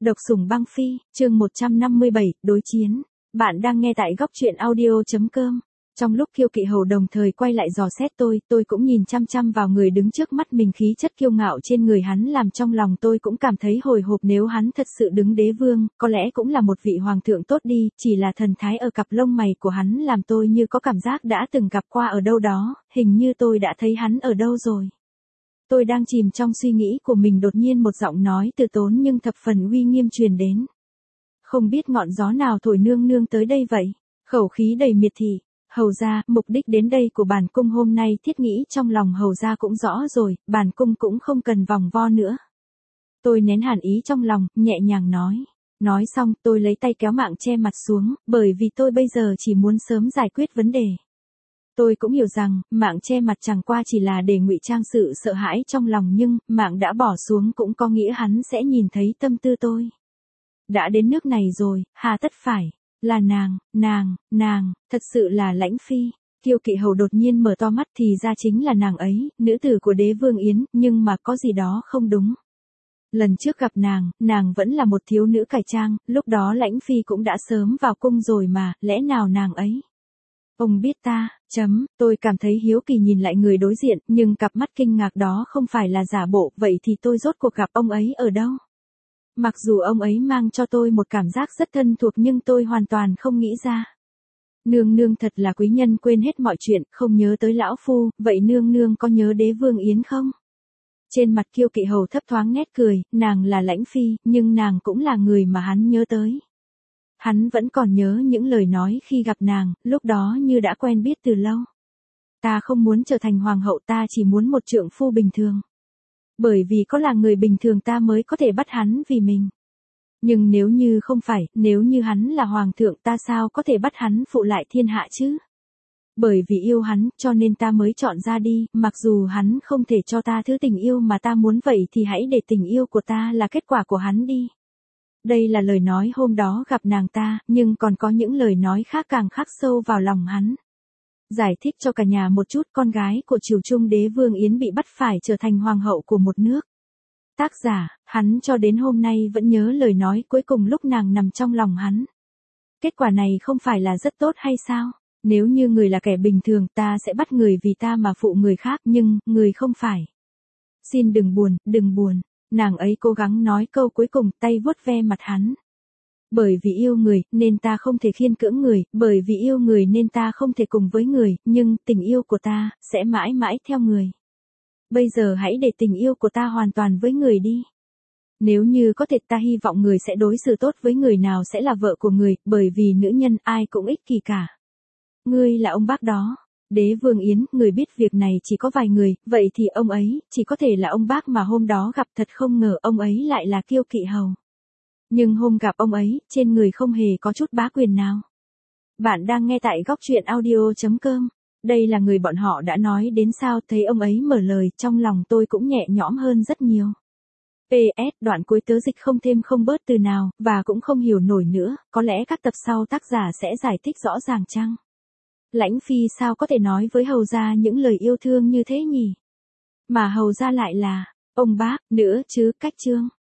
Độc sủng băng phi, chương 157, đối chiến. Bạn đang nghe tại góc truyện audio.com. Trong lúc Kiêu Kỵ Hầu đồng thời quay lại dò xét tôi cũng nhìn chăm chăm vào người đứng trước mắt mình, khí chất kiêu ngạo trên người hắn làm trong lòng tôi cũng cảm thấy hồi hộp. Nếu hắn thật sự đứng đế vương, có lẽ cũng là một vị hoàng thượng tốt đi, chỉ là thần thái ở cặp lông mày của hắn làm tôi như có cảm giác đã từng gặp qua ở đâu đó, hình như tôi đã thấy hắn ở đâu rồi. Tôi đang chìm trong suy nghĩ của mình, đột nhiên một giọng nói từ tốn nhưng thập phần uy nghiêm truyền đến. Không biết ngọn gió nào thổi nương nương tới đây vậy? Khẩu khí đầy miệt thị. Hầu gia, mục đích đến đây của bản cung hôm nay thiết nghĩ trong lòng hầu gia cũng rõ rồi, bản cung cũng không cần vòng vo nữa. Tôi nén hàn ý trong lòng, nhẹ nhàng nói. Nói xong, tôi lấy tay kéo mạng che mặt xuống, bởi vì tôi bây giờ chỉ muốn sớm giải quyết vấn đề. Tôi cũng hiểu rằng, mạng che mặt chẳng qua chỉ là để ngụy trang sự sợ hãi trong lòng, nhưng, mạng đã bỏ xuống cũng có nghĩa hắn sẽ nhìn thấy tâm tư tôi. Đã đến nước này rồi, hà tất phải, là nàng, thật sự là Lãnh Phi. Kiêu Kỵ Hầu đột nhiên mở to mắt, thì ra chính là nàng ấy, nữ tử của đế vương Yến, nhưng mà có gì đó không đúng. Lần trước gặp nàng vẫn là một thiếu nữ cải trang, lúc đó Lãnh Phi cũng đã sớm vào cung rồi mà, lẽ nào nàng ấy? Ông biết ta, tôi cảm thấy hiếu kỳ nhìn lại người đối diện, nhưng cặp mắt kinh ngạc đó không phải là giả bộ, vậy thì tôi rốt cuộc gặp ông ấy ở đâu? Mặc dù ông ấy mang cho tôi một cảm giác rất thân thuộc nhưng tôi hoàn toàn không nghĩ ra. Nương nương thật là quý nhân quên hết mọi chuyện, không nhớ tới lão phu, vậy nương nương có nhớ đế vương Yến không? Trên mặt Kiêu Kỵ Hầu thấp thoáng nét cười, nàng là Lãnh Phi, nhưng nàng cũng là người mà hắn nhớ tới. Hắn vẫn còn nhớ những lời nói khi gặp nàng, lúc đó như đã quen biết từ lâu. Ta không muốn trở thành hoàng hậu, ta chỉ muốn một trượng phu bình thường. Bởi vì có là người bình thường ta mới có thể bắt hắn vì mình. Nhưng nếu như không phải, nếu như hắn là hoàng thượng ta sao có thể bắt hắn phụ lại thiên hạ chứ? Bởi vì yêu hắn, cho nên ta mới chọn ra đi, mặc dù hắn không thể cho ta thứ tình yêu mà ta muốn, vậy thì hãy để tình yêu của ta là kết quả của hắn đi. Đây là lời nói hôm đó gặp nàng ta, nhưng còn có những lời nói khác càng khắc sâu vào lòng hắn. Giải thích cho cả nhà một chút, con gái của triều trung đế vương Yến bị bắt phải trở thành hoàng hậu của một nước. Tác giả, hắn cho đến hôm nay vẫn nhớ lời nói cuối cùng lúc nàng nằm trong lòng hắn. Kết quả này không phải là rất tốt hay sao? Nếu như người là kẻ bình thường ta sẽ bắt người vì ta mà phụ người khác, nhưng, người không phải. Xin đừng buồn. Nàng ấy cố gắng nói câu cuối cùng, tay vuốt ve mặt hắn. Bởi vì yêu người, nên ta không thể khiên cưỡng người, bởi vì yêu người nên ta không thể cùng với người, nhưng tình yêu của ta, sẽ mãi mãi theo người. Bây giờ hãy để tình yêu của ta hoàn toàn với người đi. Nếu như có thể ta hy vọng người sẽ đối xử tốt với người nào sẽ là vợ của người, bởi vì nữ nhân ai cũng ích kỷ cả. Ngươi là ông bác đó. Đế vương Yến, người biết việc này chỉ có vài người, vậy thì ông ấy, chỉ có thể là ông bác mà hôm đó gặp, thật không ngờ ông ấy lại là Kiêu Kỵ Hầu. Nhưng hôm gặp ông ấy, trên người không hề có chút bá quyền nào. Bạn đang nghe tại góc truyện audio.com. Đây là người bọn họ đã nói đến sao, thấy ông ấy mở lời, trong lòng tôi cũng nhẹ nhõm hơn rất nhiều. PS, đoạn cuối tớ dịch không thêm không bớt từ nào, và cũng không hiểu nổi nữa, có lẽ các tập sau tác giả sẽ giải thích rõ ràng chăng? Lãnh Phi sao có thể nói với hầu gia những lời yêu thương như thế nhỉ? Mà hầu gia lại là, ông bác, nữa chứ, cách chương.